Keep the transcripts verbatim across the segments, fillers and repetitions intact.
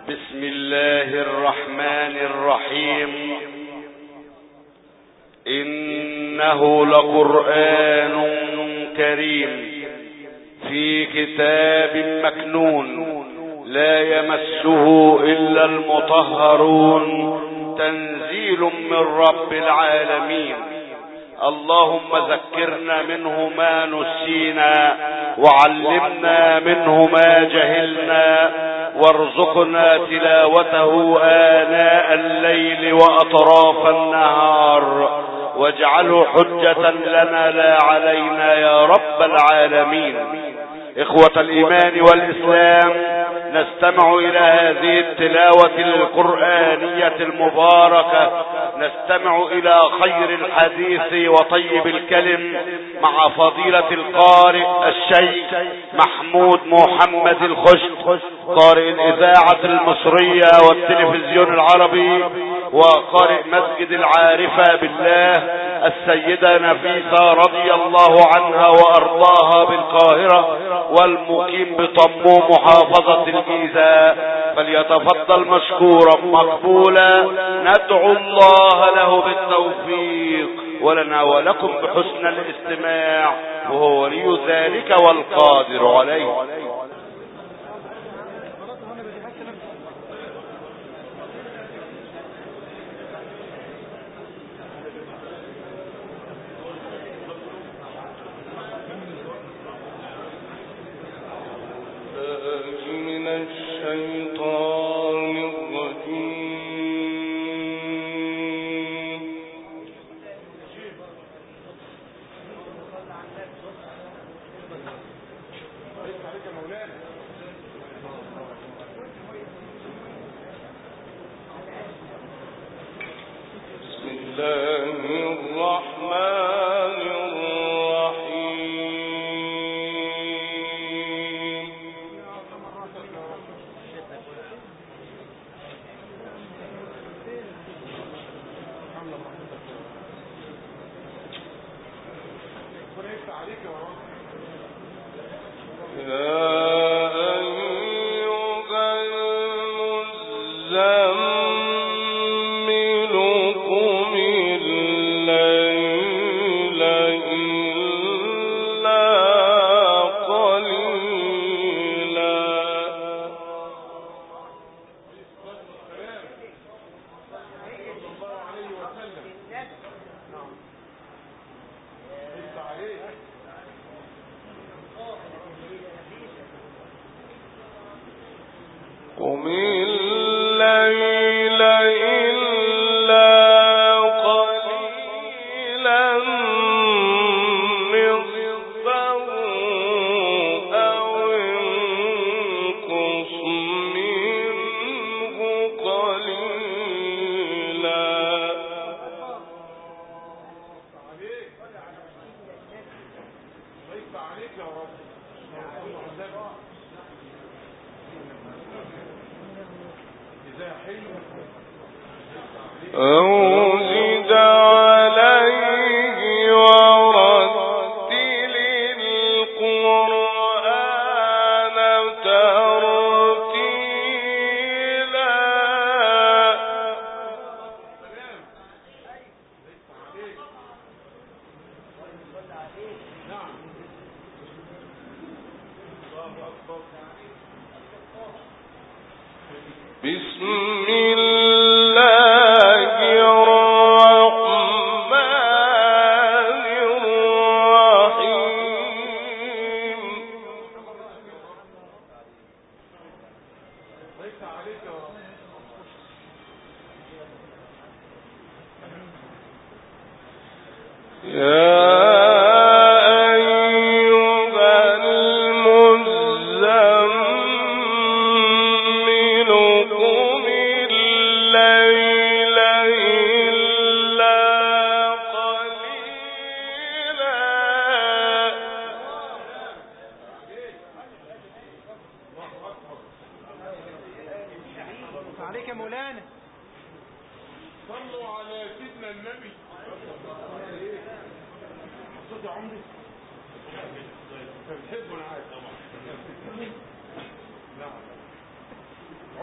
بسم الله الرحمن الرحيم. إنه لقرآن كريم في كتاب مكنون لا يمسه إلا المطهرون تنزيل من رب العالمين. اللهم ذكرنا منه ما نسينا وعلمنا منه ما جهلنا وارزقنا تلاوته آناء الليل وأطراف النهار واجعله حجة لنا لا علينا يا رب العالمين. إخوة الإيمان والإسلام، نستمع إلى هذه التلاوة القرآنية المباركة، نستمع إلى خير الحديث وطيب الكلم مع فضيلة القارئ الشيخ محمود محمد الخشت، قارئ الإذاعة المصرية والتلفزيون العربي وقارئ مسجد العارفة بالله السيدة نفيسة رضي الله عنها وأرضاها بالقاهرة والمقيم بطموم محافظة الجيزة. فليتفضل مشكورا مقبولا، ندعو الله له بالتوفيق ولنا ولكم بحسن الاستماع، وهو ولي ذلك والقادر عليه.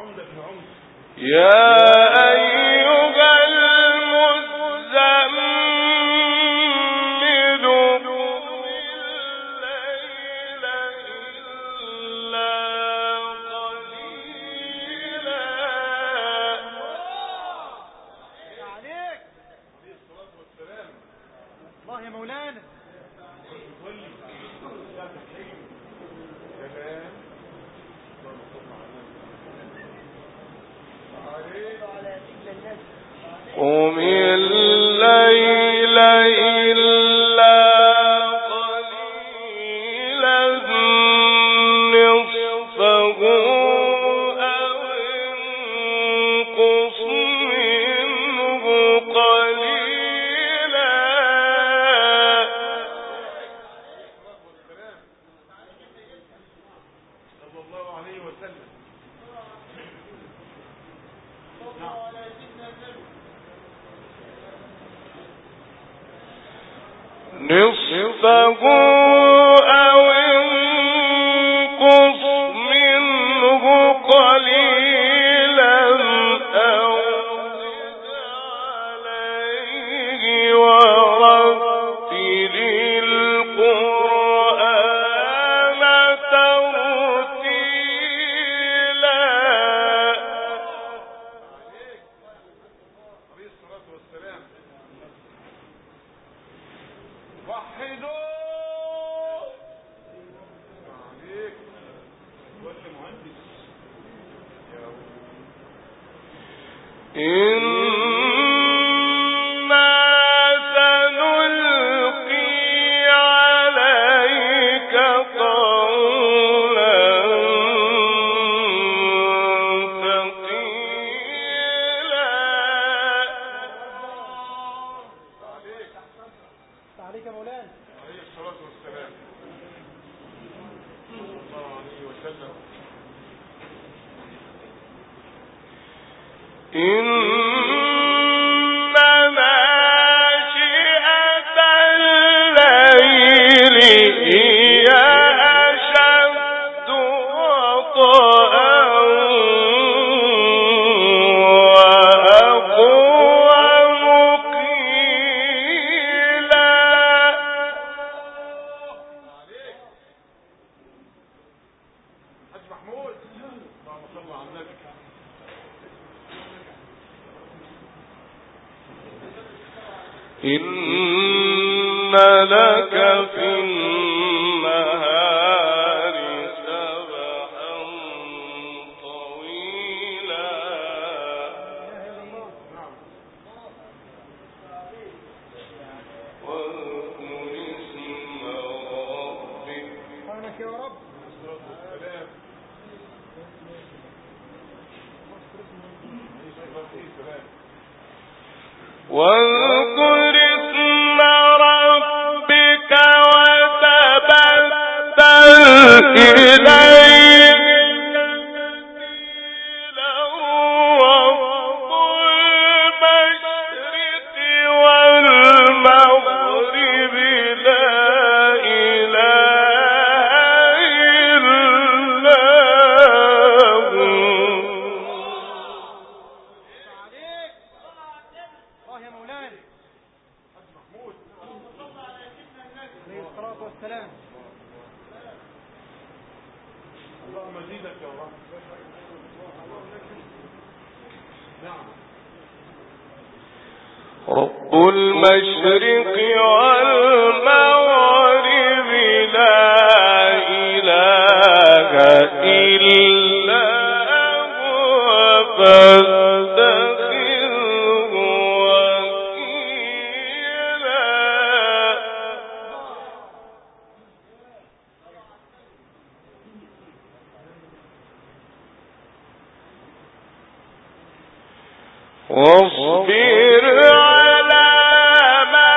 يا أيها المزمل قم الليل إلا قليلا. عليك الله يا مولانا. قم الليل إلا قليلا نصفه أو انقص منه قليلا. صلى الله عليه وسلم. نصفه أو انقص منه قليلا أو زد عليه ورتل القرآن ترتيلا. عليه الصلاة والسلام. وحدوا عليك ولا مهندس. إنا سنلقي عليك قولا ثقيلا. عليك يا مولانا. عليه الصلاة والسلام. صلى الله عليه وسلم. إن ناشئة الليل هي أشد وطئا وأقوم قيلا. حاج محمود اللهم صل على النبي. إن لك في النهار سبحا طويلا واذكر اسم ربك. سبحانك يا رب. الصلاة والسلام. واذكر اسم ربك وتبتل إليه تبتيلا رب المشرق والمغرب لا إله إلا هو. الله يا مولانا. حاج محمود عليه الصلاة والسلام. اللهم زيدك يا رب. نعم. رب المشرق والمغرب لا إله إلا هو فاتخذه وكيلا. واصبر على ما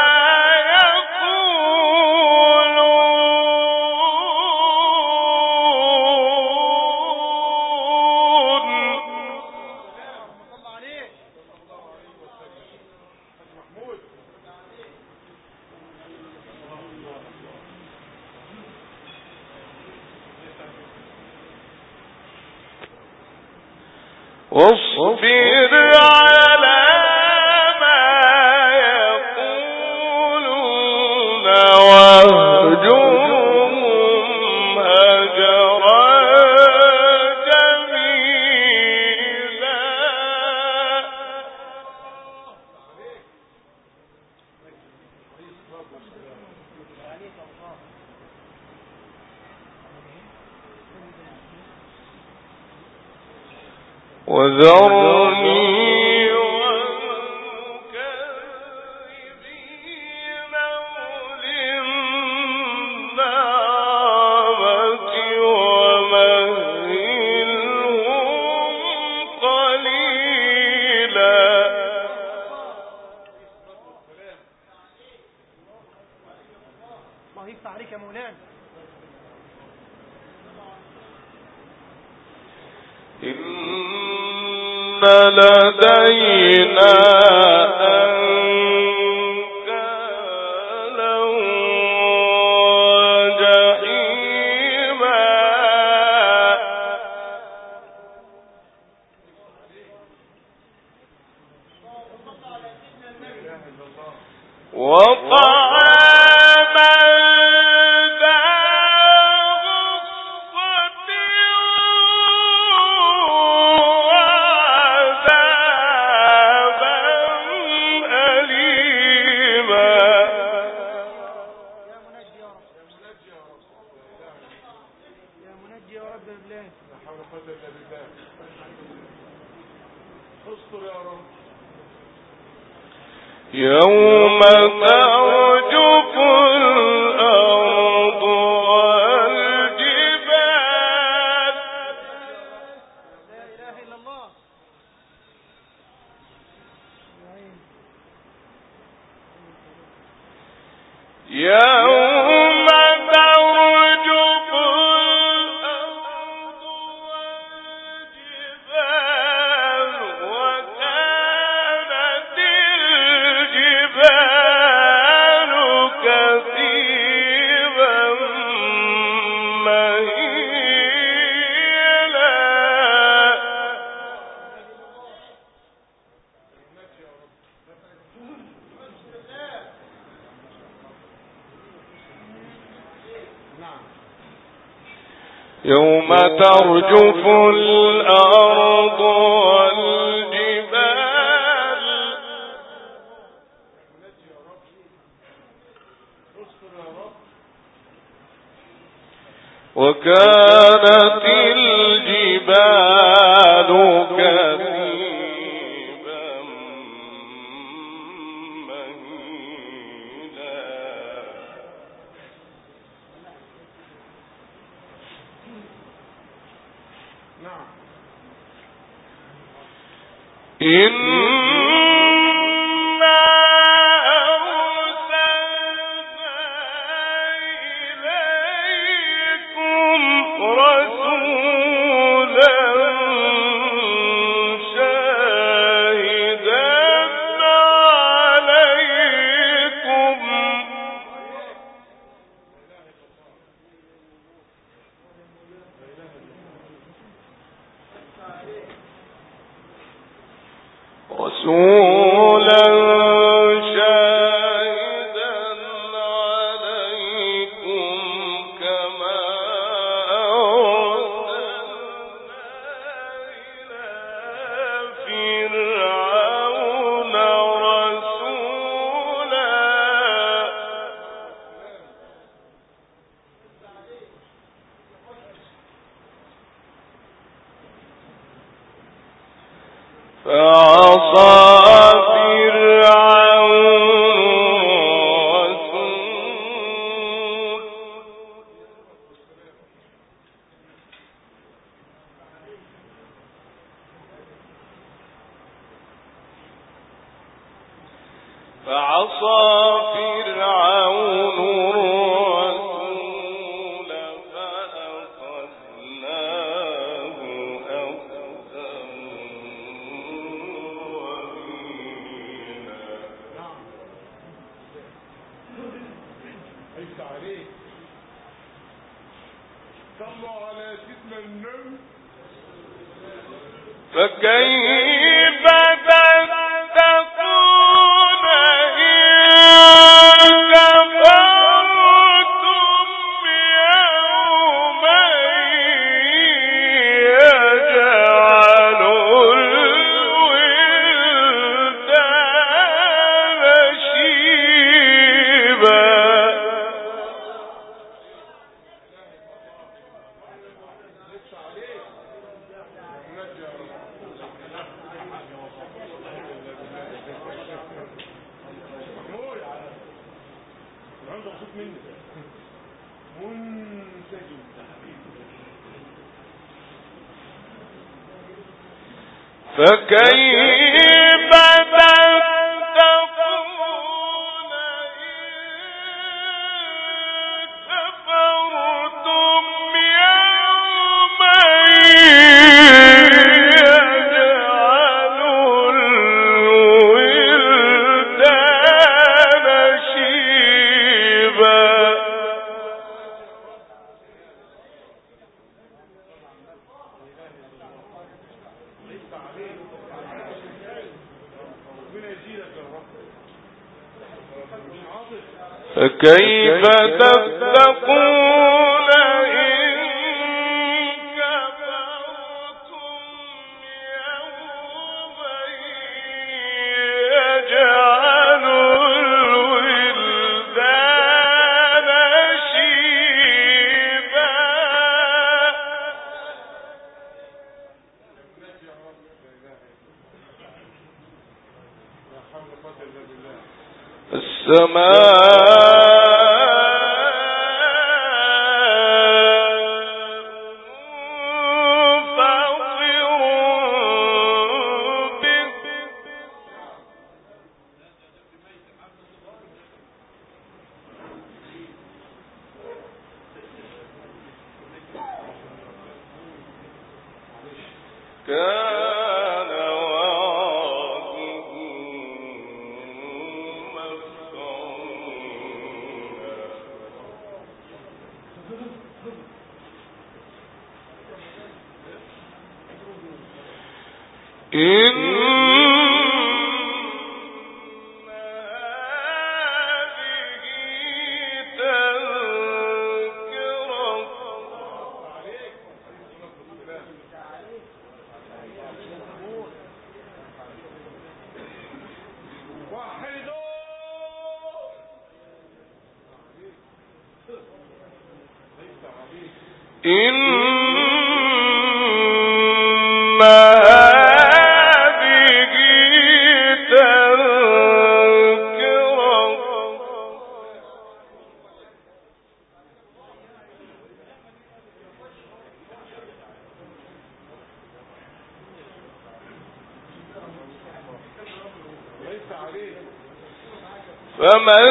يقولون. صلى عليك. حاج محمود. واصبر على ما يقولون واهجرهم هجرا جميلا. وذرني والمكذبين أولي النعمة ومهلهم قليلا. الله يفتح عليك يا مولانا. إن لدينا أنكالا وجحيما وطعاما ذا غصة وعذابا أليما. يا منجي يا رب، يا منجي يا رب بالله. لا حول ولا قوة إلا بالله. استر يا رب. يوم ترجف الأرض والجبال. لا إله إلا الله. يوم ترجف الأرض والجبال وكانت الجبال كثيبا مهيلا. يوم ترجف الأرض والجبال وكانت الجبال كثيبا مهيلا. نعم. إنا أرسلنا إليكم رسولا شاهدا عليكم رسولا شاهدا عليكم كما أرسلنا إلى فرعون رسولا فعصى فرعون الرسول فعصى فرعون الرسول فأخذناه أخذا وبينا. يفتح عليك. صلوا على سيدنا النبي. فكيف تتقون إن كفرتم يوما يجعل الولدان شيبا. فكيف تتقون إن كفرتم يوما يجعل الولدان شيبا. فكيف تتقون إن كفرتم يوما يجعل الولدان شيبا. السماء كان وعده مفعولا. إن إن هذه تذكرة. فمن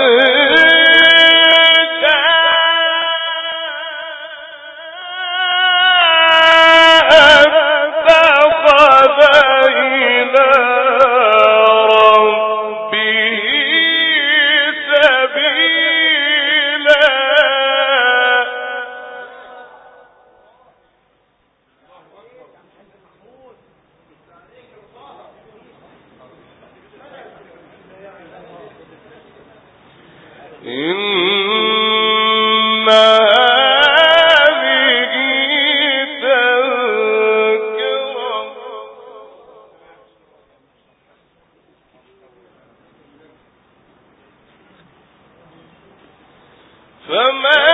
إن هذه تذكرة. فمن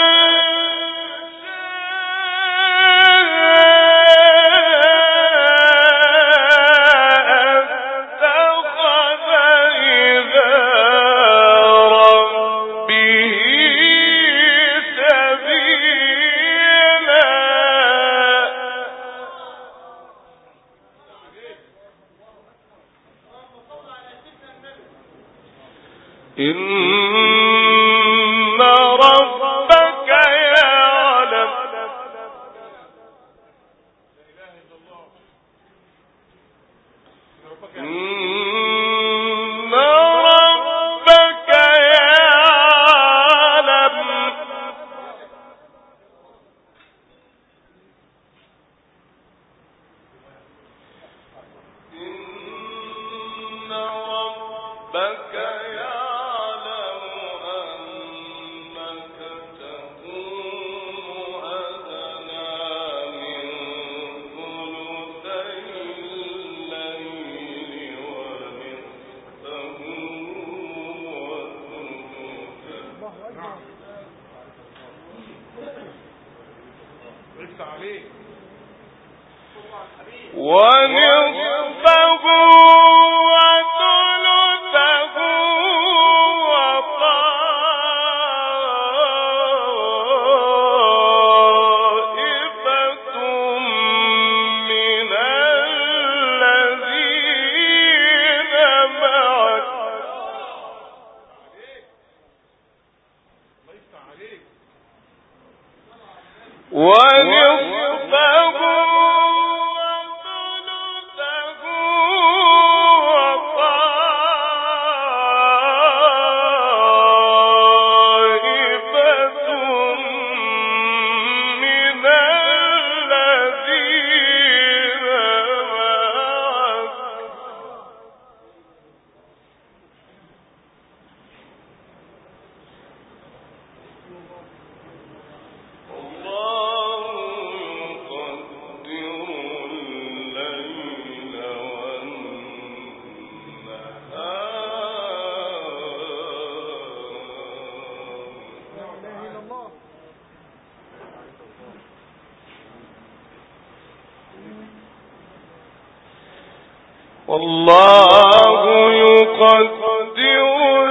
إن ربك يعلم. إن ربك يعلم. والله يقدر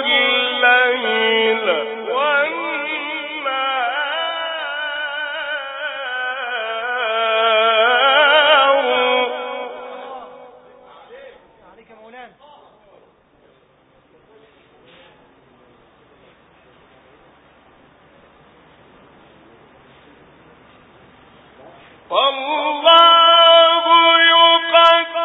الليل والنهار عليك يا مولانا. والله يقدر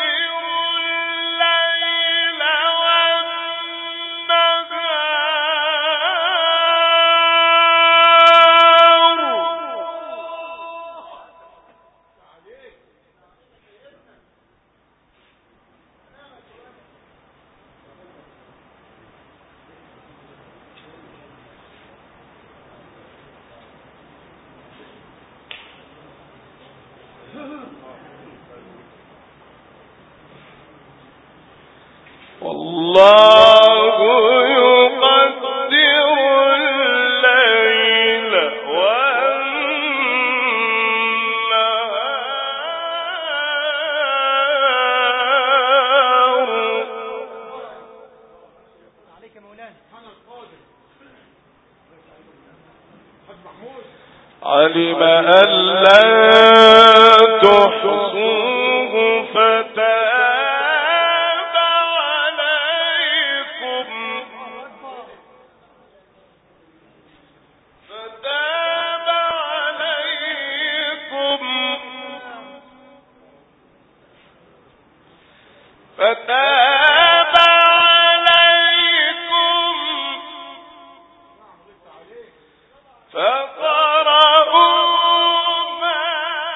والله يقدر الليل والنهار. عليك يا مولانا. علم أن لن تحصوه فتاب عليكم فتاب عليكم فتاب عليكم فقرأوا ما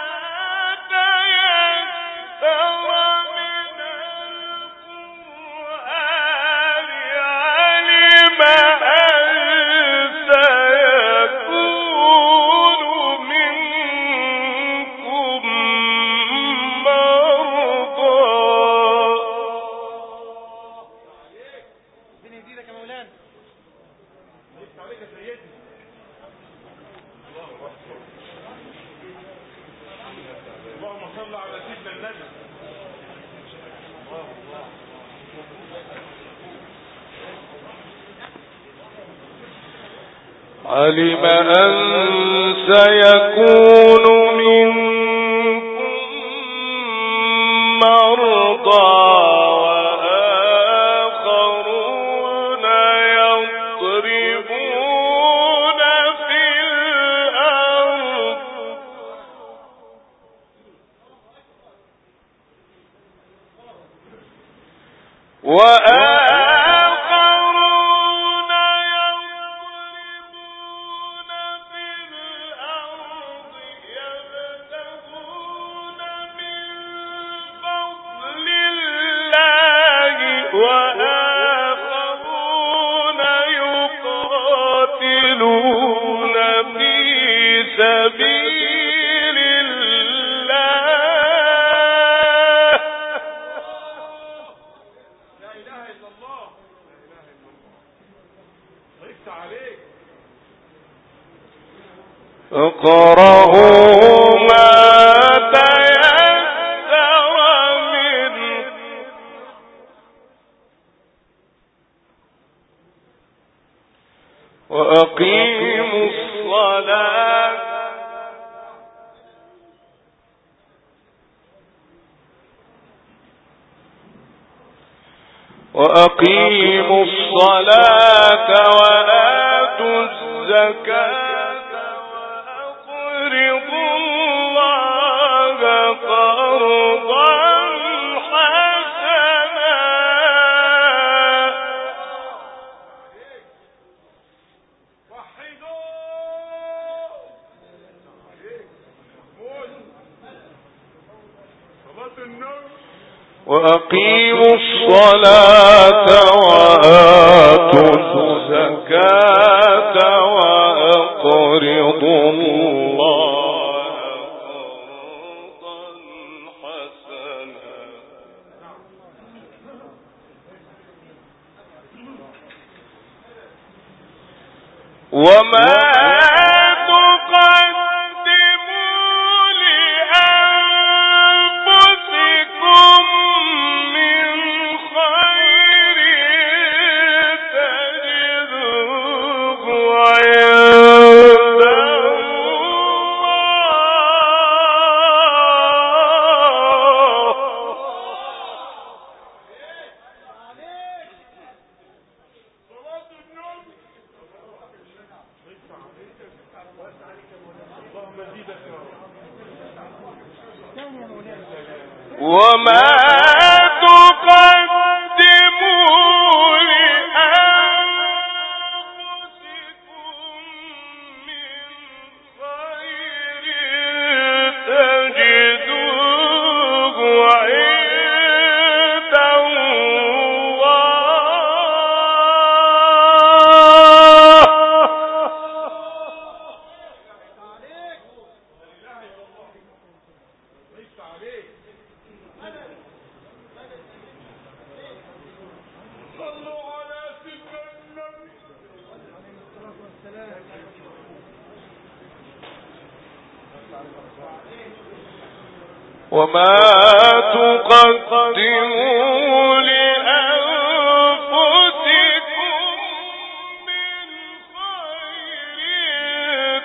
تيسر من القرآن. علم أن سيكون منكم مرضى. ربنا يزيدك يا مولانا. عليك يا سيدي. اللهم صل على سيدنا النبي. علم أن سيكون منكم مرضى وآخرون يضربون في الأرض وآخرون يضربون في الأرض يبتغون من فضل الله وآخرون سبيل الله. لا إله إلا الله. لا إله إلا الله. ضيفت عليك. اقرأوا ما تيسر منه وأقيموا الصلاة وأقيموا الصلاة وآتوا الزكاة وأقرضوا الله قرضا حسنا. وحدوا. صلاة النور. وأقيموا الصلاة وآتوا الزكاة وأقرضوا الله قرضا حسنا. وما وما تقدموا لأنفسكم من خير تجدوه عند وما تقدموا لأنفسكم من خير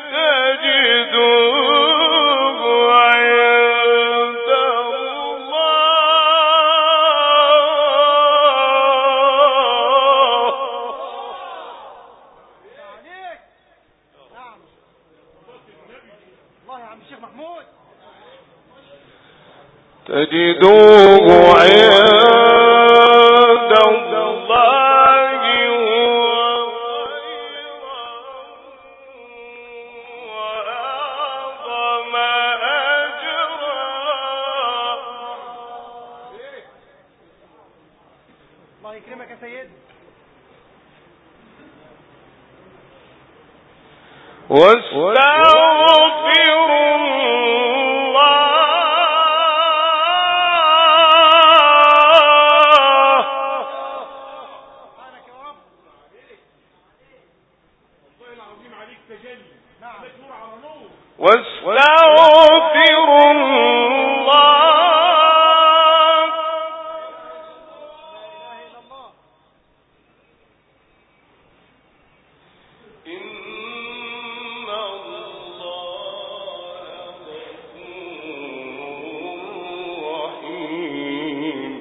تجدوه عند تجدوه عند الله وأعظم أجرا. الله يكرمك يا سيد. واستغفروا واستغفروا الله إن الله غفور رحيم.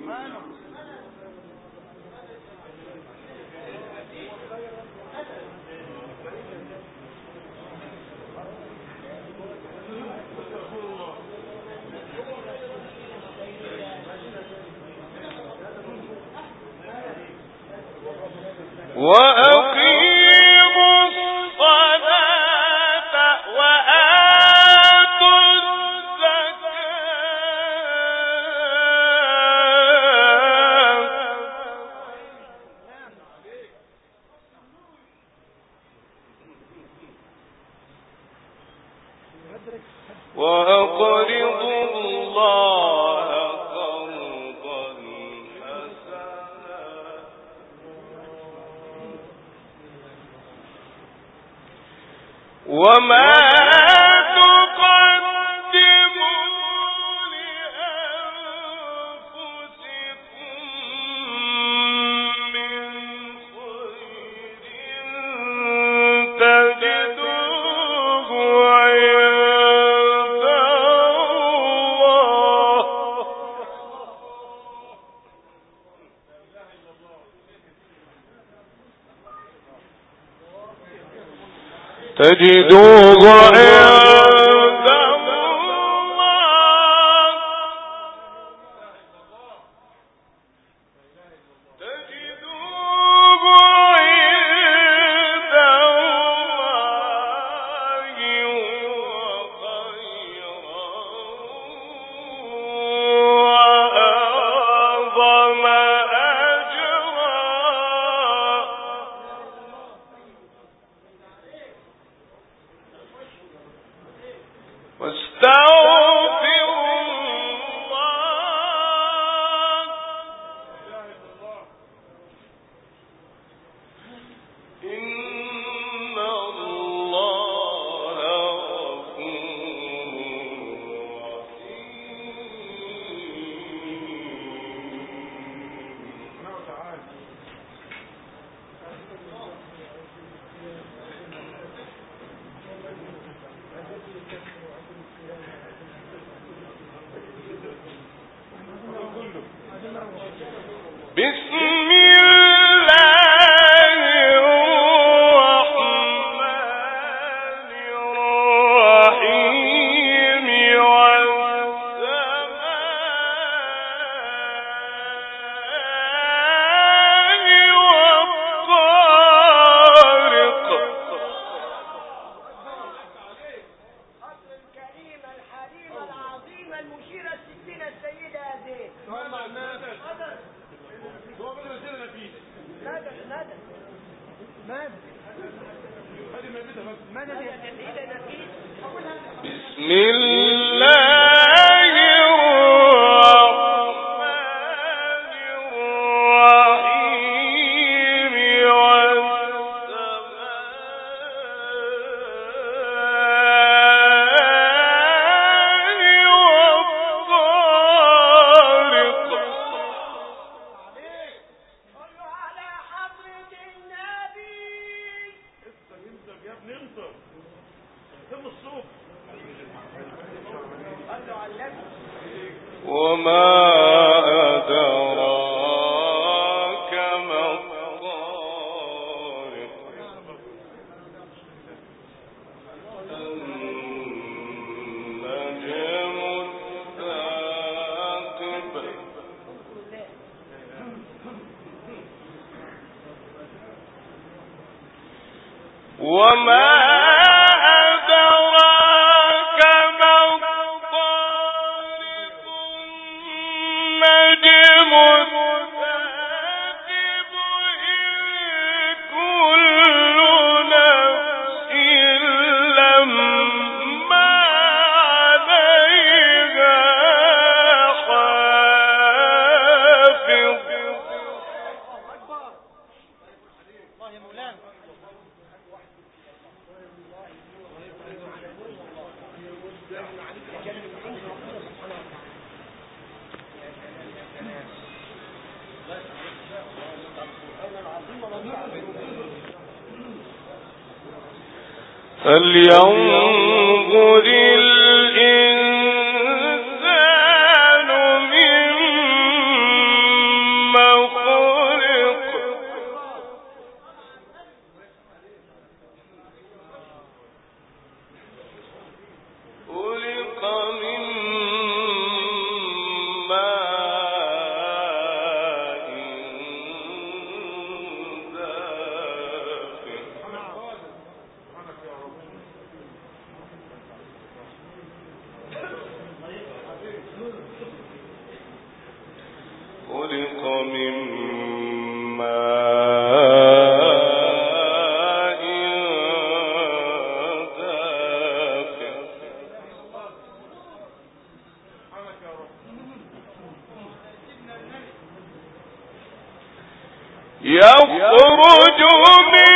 وأقيموا الصلاة وآتوا الزكاة وأقرضوا الله قرضا حسنا وما تجدوه عند الله تجدوه عند الله وخيرا وأعظم أجرا واستغفروا الله إن الله غفور بسم الله الرحمن الرحيم والطارق الكريم الحليم العظيم المشير الستين السيدة زين بسم الله الرحمن الرحيم والطارق صلوا على حضرة النبي يا ابني انصر تم الصوت صلوا على النبي وما أدراك ما الطارق النجم الثاقب وما أدراك ما الطارق النجم الثاقب إن كل نفس لما عليها حافظ الله يا مولانا فلينظر الإنسان مما خلق خلق من ماء دافق يخرج من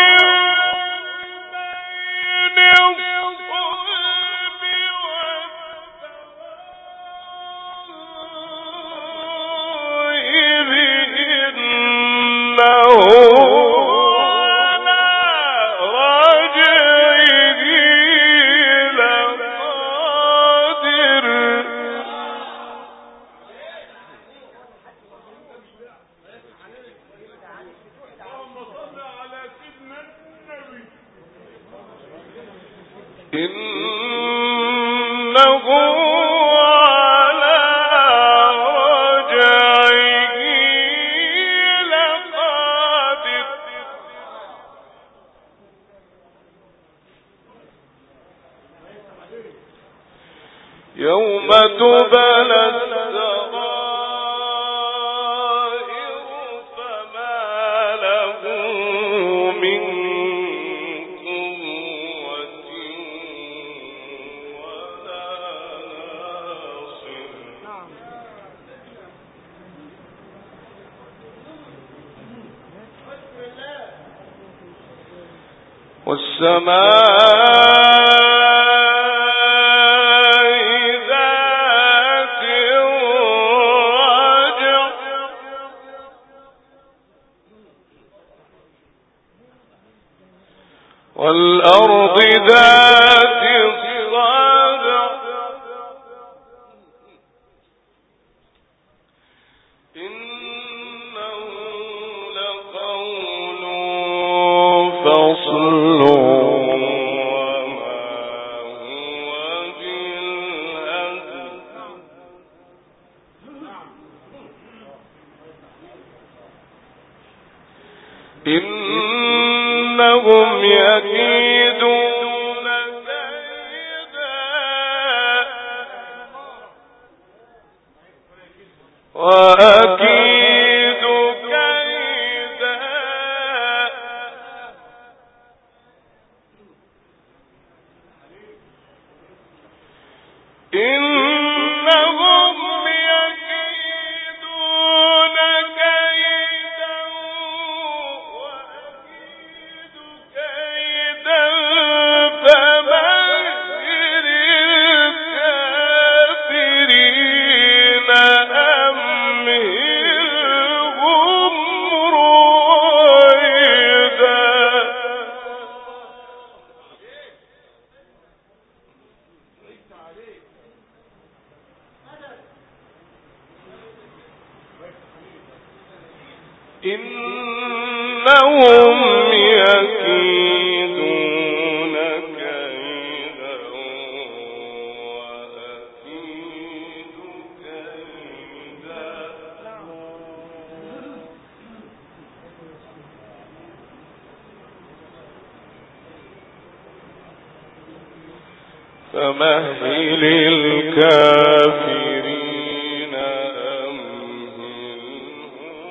يوم تبلى السرائر فما له من قوة ولا ناصر. والسماء والأرض ذات الصدع إنه لقول فصل وما هو بالهزل. إنهم يكيدون كيدا وأكيد كيدا إنهم يكيدون كيدا وأكيد كيدا فمهل الكافرين أمهلهم رويدا. إنهم يكيدون كيدا وأكيد كيدا. فمهل الكافرين أمهلهم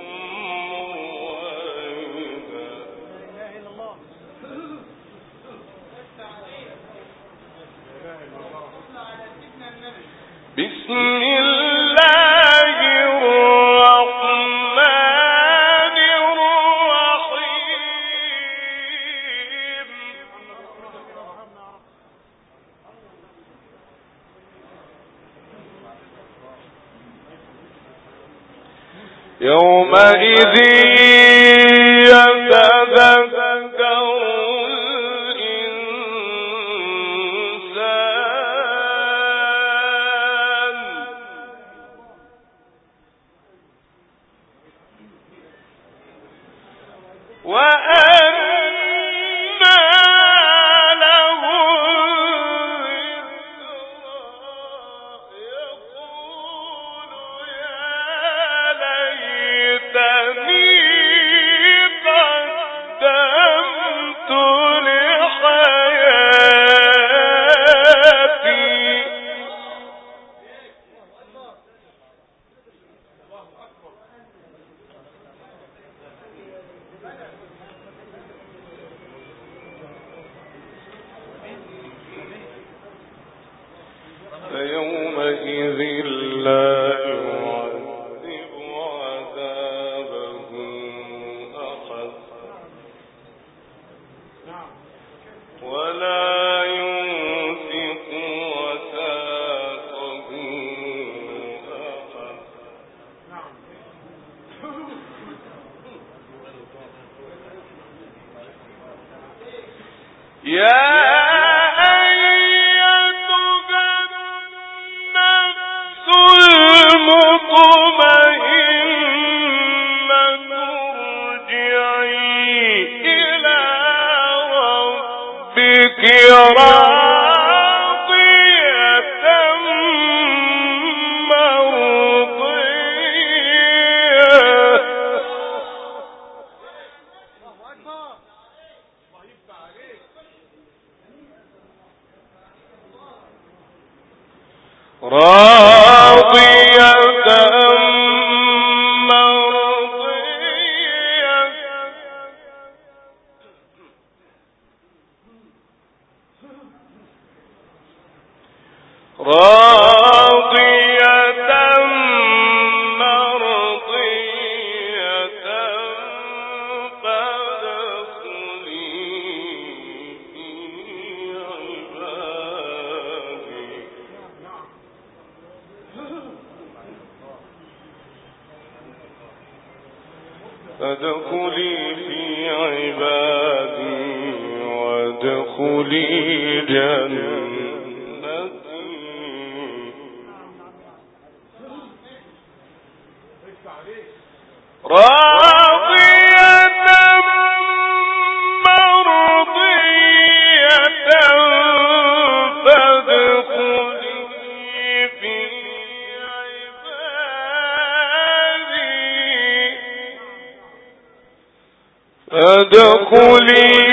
رويدا. بسم الله الرحمن الرحيم. يومئذ يتذكر الإنسان وأنى له الذكرى يقول يا ليتني قدمت لحياتي. فيومئذ لا يعذب عذابه أحد فادخلي في عبادي وادخلي جنتي راضية مرضية فادخلي في عبادي فادخلي